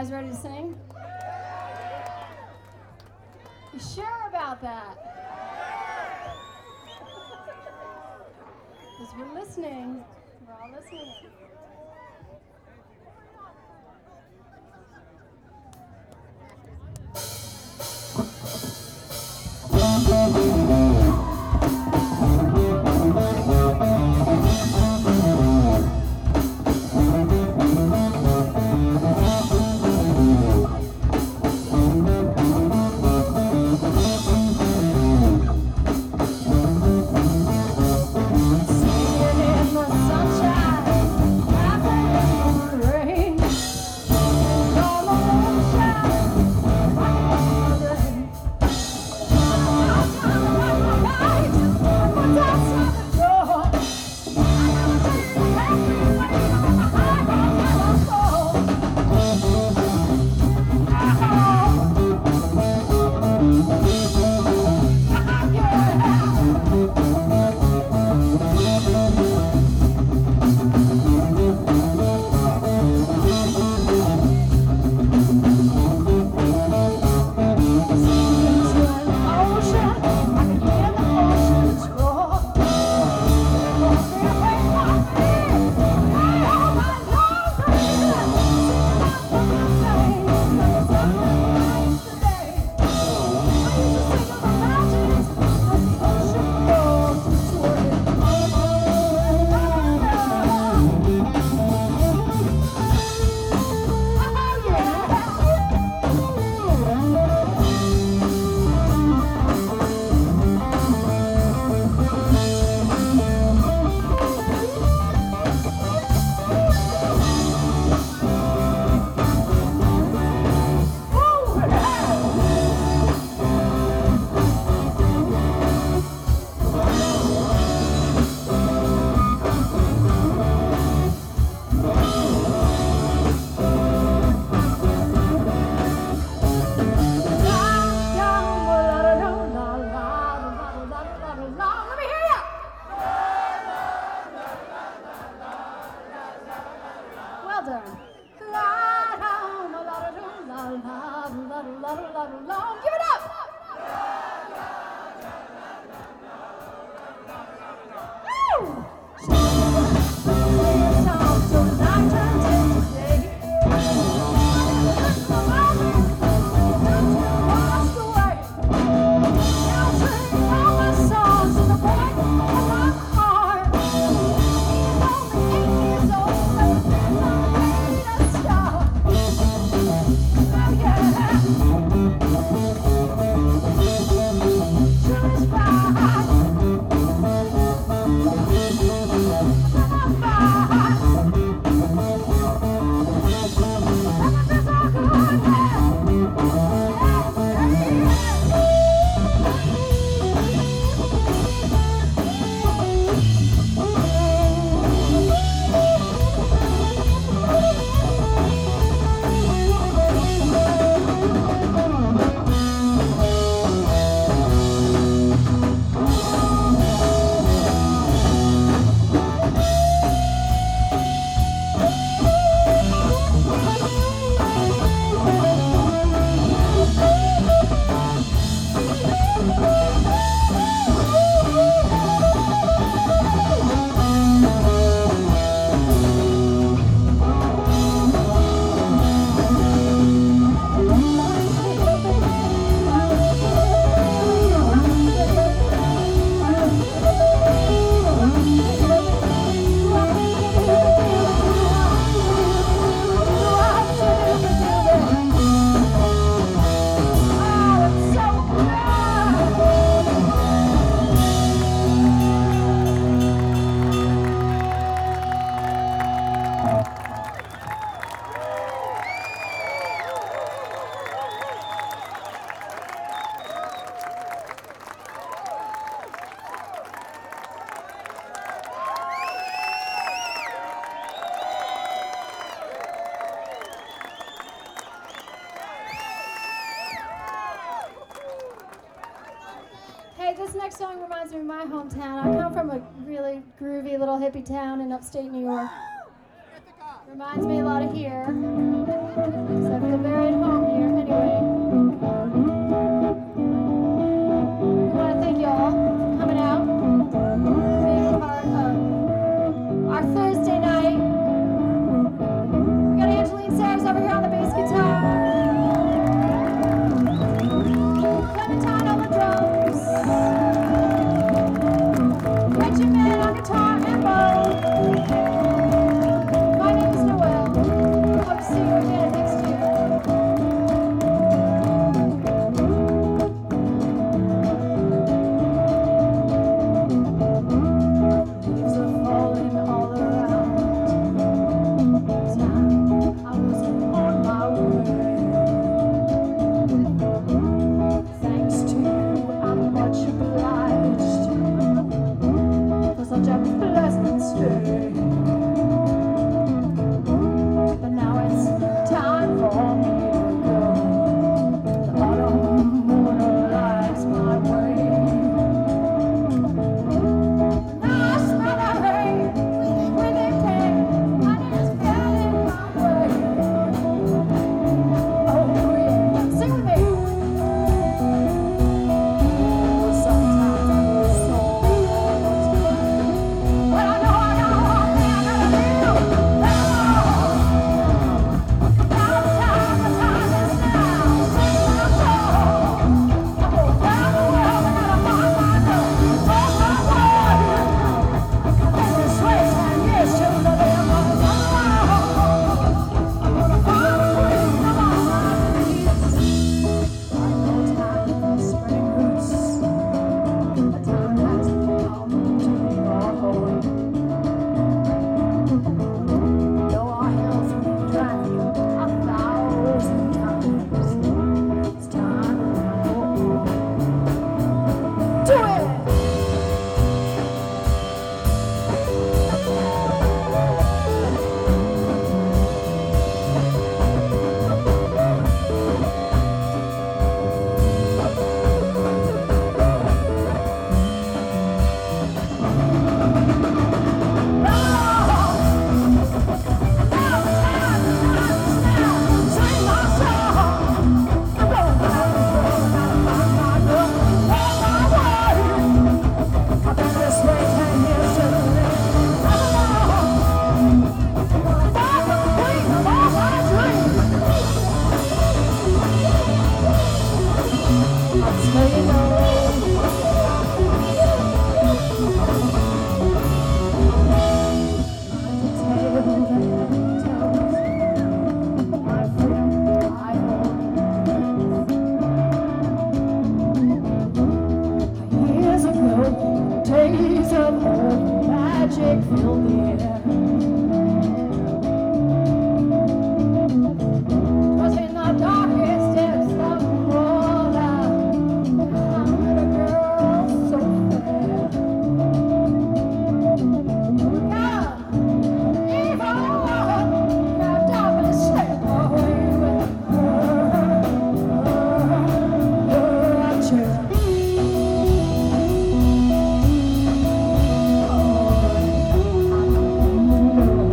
guys ready to sing? You sure about that? Because we're listening. We're all listening. This next song reminds me of my hometown. I come from a really groovy little hippie town in upstate New York. Reminds me a lot of here. So I feel very at home here. Anyway. We want to thank y'all for coming out, being a part of our Thursday night. We got Angeline Sayers over here on the bass guitar. Clementine on the drums. Regiment on guitar and bow. My name is Noelle. Hope to see you again next year. Leaves are falling all around. Time I was on my way. Thanks to you, I'm much obliged for such a pleasant stay. But now it's time for me to go. The autumn moonlights my way. Now I smell the rain, breathing pain, and it's getting my way. Oh yeah, sing with me. Sometimes it's so hard, but I know I got one thing I gotta do. Now the time is now. Sing my song. I'm going round the world and gotta find my love. Oh my word, I've been this way 10 years to the end of my life. I'm gonna find a queen of all my dreams. I know time for spreading roots. The time has come to be our home. Though our health we drank 1,000 times, it's time to go home. Do it! Years ago, days of old magic filled the air. 'Twas in the darkest depths of water I met a girl so fair. God, evil woman, wrapped up in a slip away with her chair. Oh,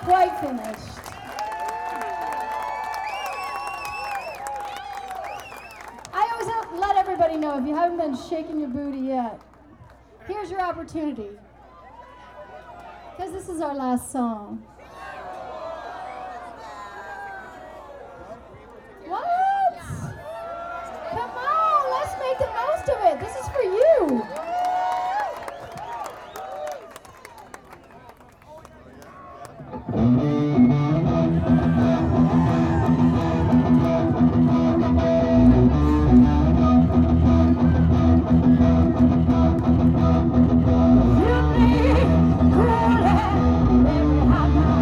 quite finished. I always let everybody know if you haven't been shaking your booty yet, here's your opportunity. Because this is our last song. What? Come on, let's make the most of it. This is for you. You need cool every hot night.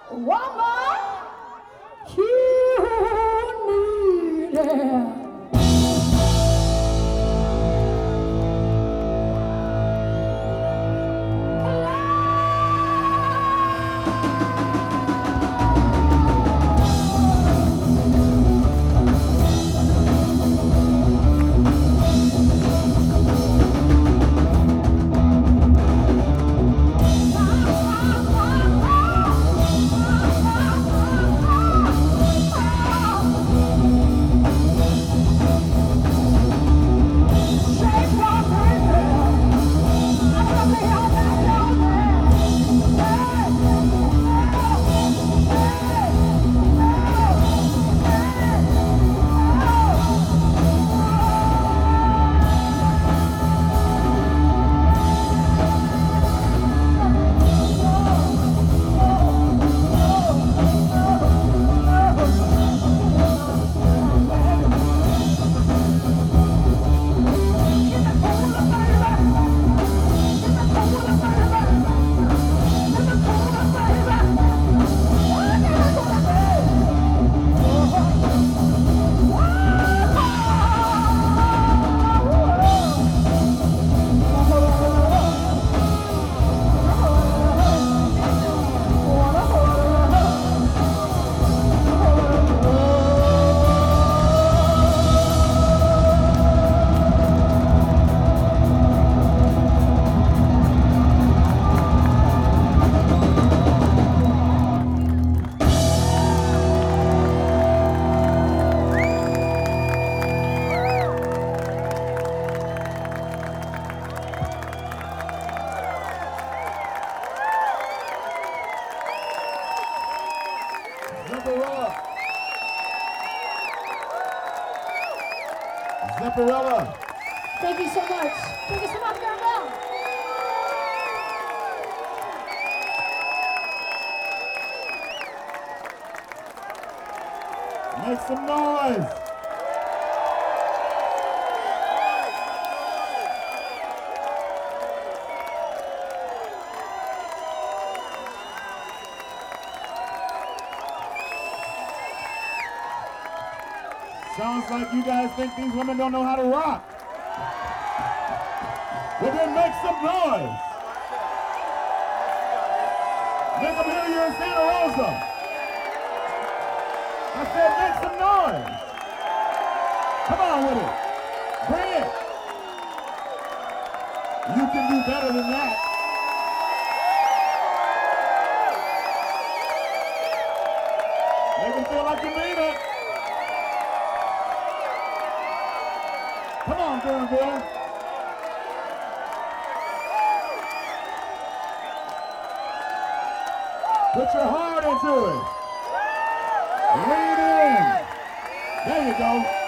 woman, you need it. Zepparella. Thank you so much. Thank you so much, Maribel. Make some noise. Sounds like you guys think these women don't know how to rock. Well, then make some noise. Make them hear you in Santa Rosa. I said make some noise. Come on with it. Bring it. You can do better than that. Make them feel like you mean it. Come on, Gurnville. Put your heart into it. Lean in. There you go.